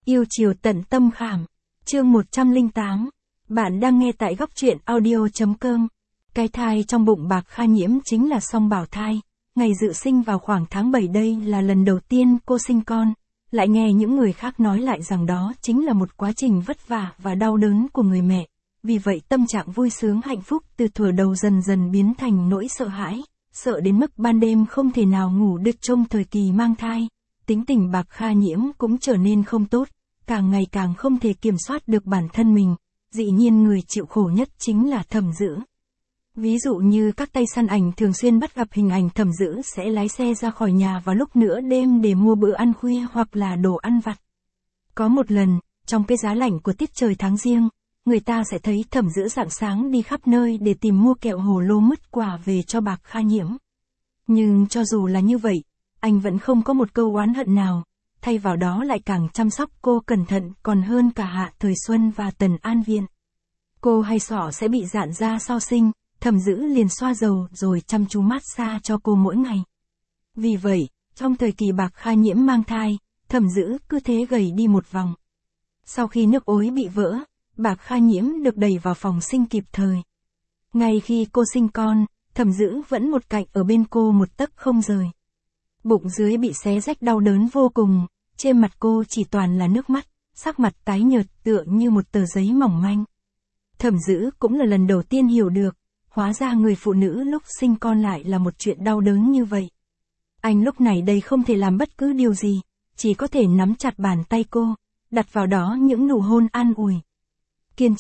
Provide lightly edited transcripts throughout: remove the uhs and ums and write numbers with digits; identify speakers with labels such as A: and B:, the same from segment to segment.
A: Yêu chiều tận tâm khảm. Chương 108. Bạn đang nghe tại góc truyện audio.com. Cái thai trong bụng Bạc Kha Nhiễm chính là song bảo thai. Ngày dự sinh vào khoảng tháng 7 đây là lần đầu tiên cô sinh con. Lại nghe những người khác nói lại rằng đó chính là một quá trình vất vả và đau đớn của người mẹ. Vì vậy tâm trạng vui sướng hạnh phúc từ thuở đầu dần dần biến thành nỗi sợ hãi. Sợ đến mức ban đêm không thể nào ngủ được trong thời kỳ mang thai. Tính tình Bạc Kha Nhiễm cũng trở nên không tốt. Càng ngày càng không thể kiểm soát được bản thân mình. Dĩ nhiên người chịu khổ nhất chính là Thẩm Dữ. Ví dụ như các tay săn ảnh thường xuyên bắt gặp hình ảnh Thẩm Dữ sẽ lái xe ra khỏi nhà vào lúc nửa đêm để mua bữa ăn khuya hoặc là đồ ăn vặt. Có một lần, trong cái giá lạnh của tiết trời tháng Giêng, người ta sẽ thấy Thẩm Dữ rạng sáng đi khắp nơi để tìm mua kẹo hồ lô mứt quả về cho Bạc Kha Nhiễm. Nhưng cho dù là như vậy, anh vẫn không có một câu oán hận nào. Thay vào đó lại càng chăm sóc cô cẩn thận còn hơn cả Hạ Thời Xuân và Tần An Viện. Cô hay sọ sẽ bị rạn da sau sinh, Thẩm Dữ liền xoa dầu rồi chăm chú massage cho cô mỗi ngày. Vì vậy, trong thời kỳ Bạc Kha Nhiễm mang thai, Thẩm Dữ cứ thế gầy đi một vòng. Sau khi nước ối bị vỡ, Bạc Kha Nhiễm được đẩy vào phòng sinh kịp thời. Ngay khi cô sinh con, Thẩm Dữ vẫn một cạnh ở bên cô một tấc không rời. Bụng dưới bị xé rách đau đớn vô cùng, trên mặt cô chỉ toàn là nước mắt, sắc mặt tái nhợt tựa như một tờ giấy mỏng manh. Thẩm Dữ cũng là lần đầu tiên hiểu được, hóa ra người phụ nữ lúc sinh con lại là một chuyện đau đớn như vậy. Anh lúc này đây không thể làm bất cứ điều gì, chỉ có thể nắm chặt bàn tay cô, đặt vào đó những nụ hôn an ủi. Kiên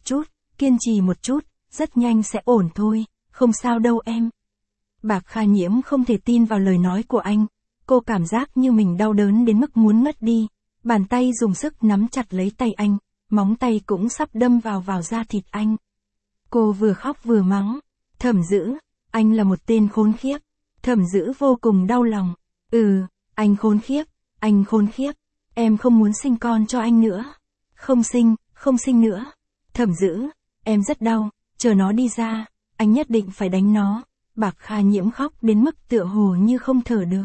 A: trì một chút, rất nhanh sẽ ổn thôi, không sao đâu em. Bạc Kha Nhiễm không thể tin vào lời nói của anh, cô cảm giác như mình đau đớn đến mức muốn ngất đi, bàn tay dùng sức nắm chặt lấy tay anh, móng tay cũng sắp đâm vào da thịt anh. Cô vừa khóc vừa mắng, Thẩm Dữ, anh là một tên khốn khiếp. Thẩm Dữ vô cùng đau lòng, anh khốn khiếp, em không muốn sinh con cho anh nữa. Không sinh nữa. Thẩm Dữ, em rất đau, chờ nó đi ra, anh nhất định phải đánh nó. Bạc Kha Nhiễm khóc đến mức tựa hồ như không thở được.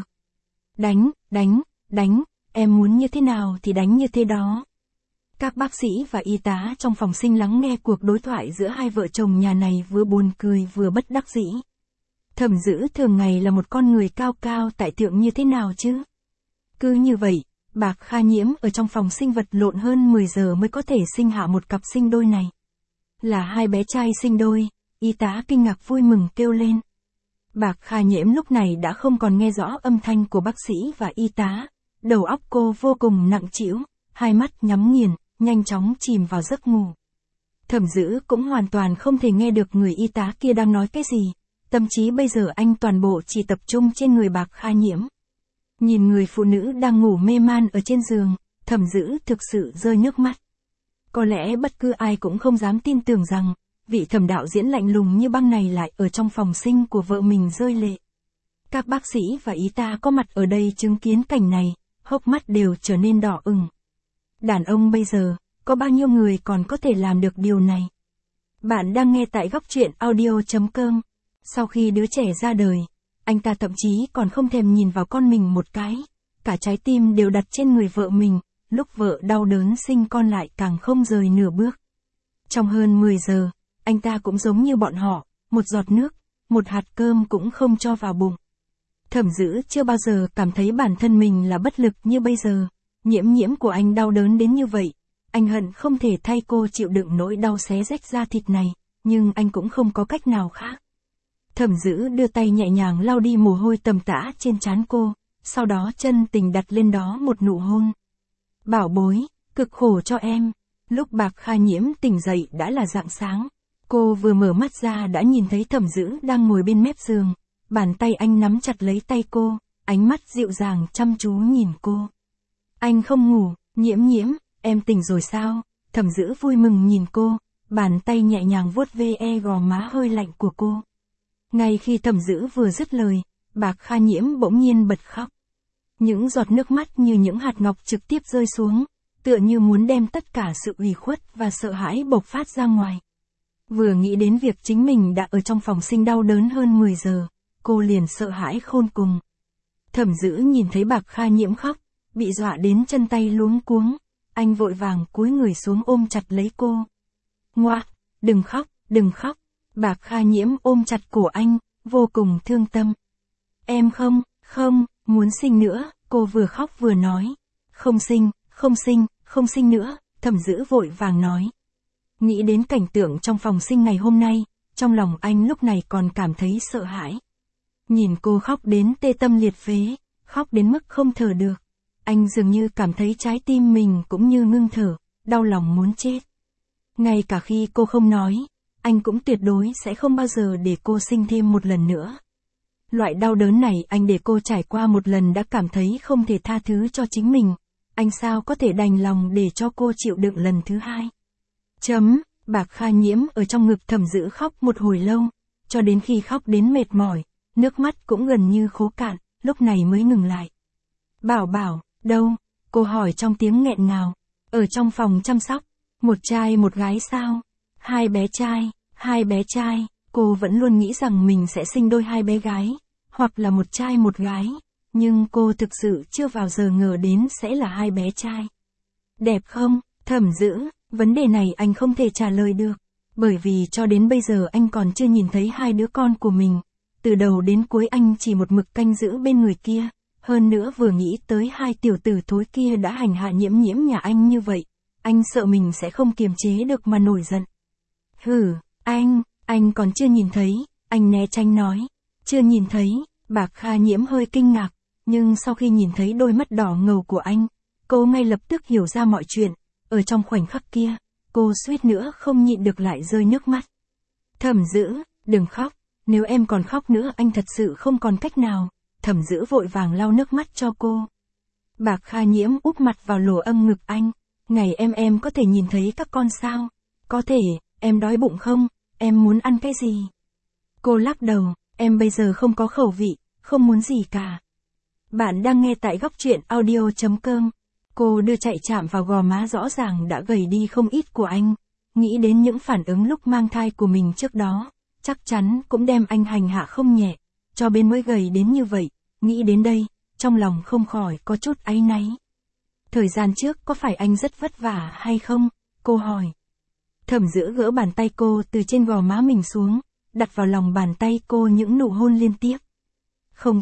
A: Đánh, em muốn như thế nào thì đánh như thế đó. Các bác sĩ và y tá trong phòng sinh lắng nghe cuộc đối thoại giữa hai vợ chồng nhà này vừa buồn cười vừa bất đắc dĩ. Thẩm Dữ thường ngày là một con người cao cao tại thượng như thế nào chứ? Cứ như vậy, Bạc Kha Nhiễm ở trong phòng sinh vật lộn hơn 10 giờ mới có thể sinh hạ một cặp sinh đôi này. Là hai bé trai sinh đôi, y tá kinh ngạc vui mừng kêu lên. Bạc Kha Nhiễm lúc này đã không còn nghe rõ âm thanh của bác sĩ và y tá, đầu óc cô vô cùng nặng trĩu, hai mắt nhắm nghiền, nhanh chóng chìm vào giấc ngủ. Thẩm Dữ cũng hoàn toàn không thể nghe được người y tá kia đang nói cái gì, tâm trí bây giờ anh toàn bộ chỉ tập trung trên người Bạc Kha Nhiễm. Nhìn người phụ nữ đang ngủ mê man ở trên giường, Thẩm Dữ thực sự rơi nước mắt. Có lẽ bất cứ ai cũng không dám tin tưởng rằng, vị thẩm đạo diễn lạnh lùng như băng này lại ở trong phòng sinh của vợ mình rơi lệ. Các bác sĩ và y tá có mặt ở đây chứng kiến cảnh này, hốc mắt đều trở nên đỏ ửng. Đàn ông bây giờ, có bao nhiêu người còn có thể làm được điều này? Bạn đang nghe tại góc truyện audio.com. Sau khi đứa trẻ ra đời, anh ta thậm chí còn không thèm nhìn vào con mình một cái. Cả trái tim đều đặt trên người vợ mình, lúc vợ đau đớn sinh con lại càng không rời nửa bước. Trong hơn 10 giờ, anh ta cũng giống như bọn họ, một giọt nước, một hạt cơm cũng không cho vào bụng. Thẩm Dữ chưa bao giờ cảm thấy bản thân mình là bất lực như bây giờ. Nhiễm của anh đau đớn đến như vậy, anh hận không thể thay cô chịu đựng nỗi đau xé rách da thịt này, nhưng anh cũng không có cách nào khác. Thẩm Dữ đưa tay nhẹ nhàng lau đi mồ hôi tầm tã trên trán cô, sau đó chân tình đặt lên đó một nụ hôn. Bảo bối, cực khổ cho em. Lúc Bạc Kha Nhiễm tỉnh dậy đã là rạng sáng. Cô vừa mở mắt ra đã nhìn thấy Thẩm Dữ đang ngồi bên mép giường, bàn tay anh nắm chặt lấy tay cô, ánh mắt dịu dàng chăm chú nhìn cô. Anh không ngủ, Nhiễm, em tỉnh rồi sao? Thẩm Dữ vui mừng nhìn cô, bàn tay nhẹ nhàng vuốt ve gò má hơi lạnh của cô. Ngay khi Thẩm Dữ vừa dứt lời, Bạc Kha Nhiễm bỗng nhiên bật khóc. Những giọt nước mắt như những hạt ngọc trực tiếp rơi xuống, tựa như muốn đem tất cả sự ủy khuất và sợ hãi bộc phát ra ngoài. Vừa nghĩ đến việc chính mình đã ở trong phòng sinh đau đớn hơn 10 giờ, cô liền sợ hãi khôn cùng. Thẩm Dữ nhìn thấy Bạc Kha Nhiễm khóc, bị dọa đến chân tay luống cuống. Anh vội vàng cúi người xuống ôm chặt lấy cô. Ngoa, đừng khóc, đừng khóc. Bạc Kha Nhiễm ôm chặt cổ anh, vô cùng thương tâm. Em không, muốn sinh nữa, cô vừa khóc vừa nói. Không sinh nữa, Thẩm Dữ vội vàng nói. Nghĩ đến cảnh tượng trong phòng sinh ngày hôm nay, trong lòng anh lúc này còn cảm thấy sợ hãi. Nhìn cô khóc đến tê tâm liệt phế, khóc đến mức không thở được. Anh dường như cảm thấy trái tim mình cũng như ngưng thở, đau lòng muốn chết. Ngay cả khi cô không nói, anh cũng tuyệt đối sẽ không bao giờ để cô sinh thêm một lần nữa. Loại đau đớn này anh để cô trải qua một lần đã cảm thấy không thể tha thứ cho chính mình. Anh sao có thể đành lòng để cho cô chịu đựng lần thứ hai. Bạc Kha Nhiễm ở trong ngực Thẩm Dữ khóc một hồi lâu, cho đến khi khóc đến mệt mỏi, nước mắt cũng gần như khô cạn, lúc này mới ngừng lại. Bảo Bảo, đâu? Cô hỏi trong tiếng nghẹn ngào. Ở trong phòng chăm sóc, một trai một gái sao? Hai bé trai, cô vẫn luôn nghĩ rằng mình sẽ sinh đôi hai bé gái, hoặc là một trai một gái, nhưng cô thực sự chưa bao giờ ngờ đến sẽ là hai bé trai. Đẹp không, Thẩm Dữ? Vấn đề này anh không thể trả lời được, bởi vì cho đến bây giờ anh còn chưa nhìn thấy hai đứa con của mình. Từ đầu đến cuối anh chỉ một mực canh giữ bên người kia, hơn nữa vừa nghĩ tới hai tiểu tử thối kia đã hành hạ Nhiễm nhà anh như vậy, anh sợ mình sẽ không kiềm chế được mà nổi giận. Anh còn chưa nhìn thấy, anh né tránh nói. Chưa nhìn thấy, Bạc Kha Nhiễm hơi kinh ngạc, nhưng sau khi nhìn thấy đôi mắt đỏ ngầu của anh, cô ngay lập tức hiểu ra mọi chuyện. Ở trong khoảnh khắc kia, cô suýt nữa không nhịn được lại rơi nước mắt. Thẩm Dữ, đừng khóc, nếu em còn khóc nữa anh thật sự không còn cách nào. Thẩm Dữ vội vàng lau nước mắt cho cô. Bạc Kha Nhiễm úp mặt vào lỗ âm ngực anh. Ngày em có thể nhìn thấy các con sao? Có thể, em đói bụng không? Em muốn ăn cái gì? Cô lắc đầu, em bây giờ không có khẩu vị, không muốn gì cả. Bạn đang nghe tại góc truyện audio.com. Cô đưa chạy chạm vào gò má rõ ràng đã gầy đi không ít của anh. Nghĩ đến những phản ứng lúc mang thai của mình trước đó, chắc chắn cũng đem anh hành hạ không nhẹ, cho bên mới gầy đến như vậy. Nghĩ đến đây, trong lòng không khỏi có chút áy náy. Thời gian trước có phải anh rất vất vả hay không? Cô hỏi. Thẩm Dữ gỡ bàn tay cô từ trên gò má mình xuống, đặt vào lòng bàn tay cô những nụ hôn liên tiếp. Không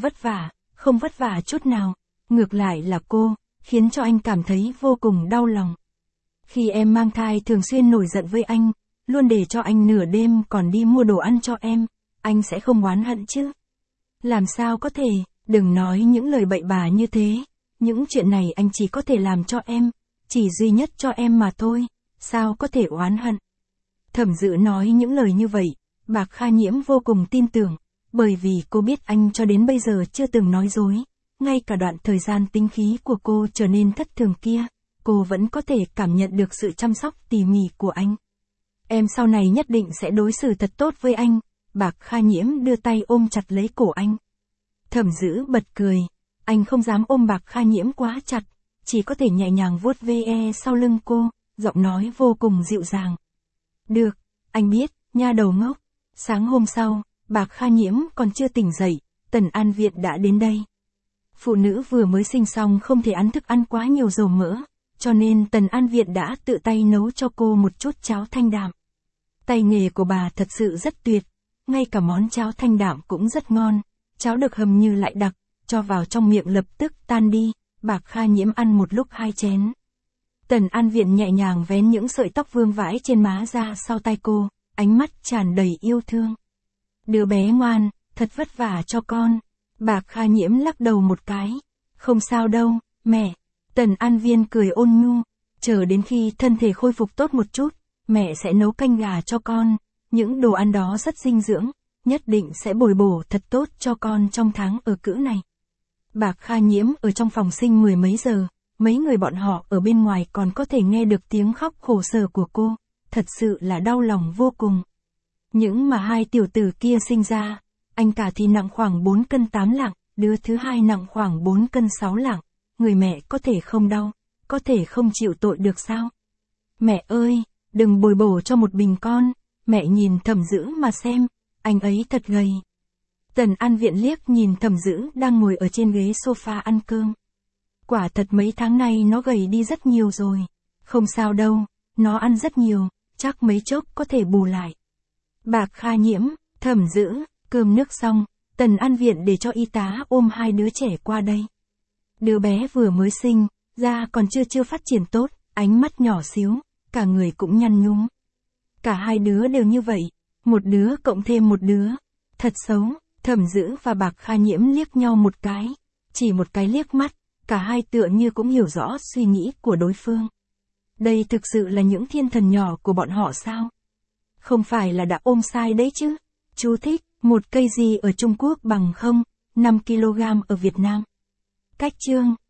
A: vất vả chút nào, ngược lại là cô, khiến cho anh cảm thấy vô cùng đau lòng. Khi em mang thai thường xuyên nổi giận với anh, luôn để cho anh nửa đêm còn đi mua đồ ăn cho em, anh sẽ không oán hận chứ? Làm sao có thể, đừng nói những lời bậy bạ như thế, những chuyện này anh chỉ có thể làm cho em, chỉ duy nhất cho em mà thôi, sao có thể oán hận? Thẩm Dữ nói những lời như vậy, Bạc Kha Nhiễm vô cùng tin tưởng, bởi vì cô biết anh cho đến bây giờ chưa từng nói dối. Ngay cả đoạn thời gian tinh khí của cô trở nên thất thường kia, cô vẫn có thể cảm nhận được sự chăm sóc tỉ mỉ của anh. Em sau này nhất định sẽ đối xử thật tốt với anh. Bạc Kha Nhiễm đưa tay ôm chặt lấy cổ anh. Thẩm Dữ bật cười, anh không dám ôm Bạc Kha Nhiễm quá chặt, chỉ có thể nhẹ nhàng vuốt ve sau lưng cô, giọng nói vô cùng dịu dàng. Được, anh biết, nha đầu ngốc. Sáng hôm sau, Bạc Kha Nhiễm còn chưa tỉnh dậy, Tần An Viện đã đến đây. Phụ nữ vừa mới sinh xong không thể ăn thức ăn quá nhiều dầu mỡ, cho nên Tần An Viện đã tự tay nấu cho cô một chút cháo thanh đạm. Tay nghề của bà thật sự rất tuyệt, ngay cả món cháo thanh đạm cũng rất ngon, cháo được hầm như lại đặc, cho vào trong miệng lập tức tan đi. Bạc Kha Nhiễm ăn một lúc 2 chén. Tần An Viện nhẹ nhàng vén những sợi tóc vương vãi trên má ra sau tai cô, ánh mắt tràn đầy yêu thương. Đứa bé ngoan, thật vất vả cho con. Bạc Kha Nhiễm lắc đầu một cái. Không sao đâu, mẹ. Tần An Viên cười ôn nhu. Chờ đến khi thân thể khôi phục tốt một chút, mẹ sẽ nấu canh gà cho con. Những đồ ăn đó rất dinh dưỡng, nhất định sẽ bồi bổ thật tốt cho con trong tháng ở cữ này. Bạc Kha Nhiễm ở trong phòng sinh 10 mấy giờ, mấy người bọn họ ở bên ngoài còn có thể nghe được tiếng khóc khổ sở của cô, thật sự là đau lòng vô cùng. Những mà hai tiểu tử kia sinh ra, anh cả thì nặng khoảng 4 cân 8 lạng, đứa thứ hai nặng khoảng 4 cân 6 lạng, người mẹ có thể không đau, có thể không chịu tội được sao? Mẹ ơi, đừng bồi bổ cho một bình con, mẹ nhìn Thẩm Dữ mà xem, anh ấy thật gầy. Tần An Viện liếc nhìn Thẩm Dữ đang ngồi ở trên ghế sofa ăn cơm. Quả thật mấy tháng nay nó gầy đi rất nhiều rồi. Không sao đâu, nó ăn rất nhiều, chắc mấy chốc có thể bù lại. Bạc Kha Nhiễm, Thẩm Dữ, cơm nước xong, Tần An Viện để cho y tá ôm hai đứa trẻ qua đây. Đứa bé vừa mới sinh, da còn chưa phát triển tốt, ánh mắt nhỏ xíu, cả người cũng nhăn nhúm. Cả hai đứa đều như vậy, một đứa cộng thêm một đứa. Thật xấu, Thẩm Dữ và Bạc Kha Nhiễm liếc nhau một cái. Chỉ một cái liếc mắt, cả hai tựa như cũng hiểu rõ suy nghĩ của đối phương. Đây thực sự là những thiên thần nhỏ của bọn họ sao? Không phải là đã ôm sai đấy chứ? Chú thích, một cây gì ở Trung Quốc bằng 0,5 kg ở Việt Nam. Cách chương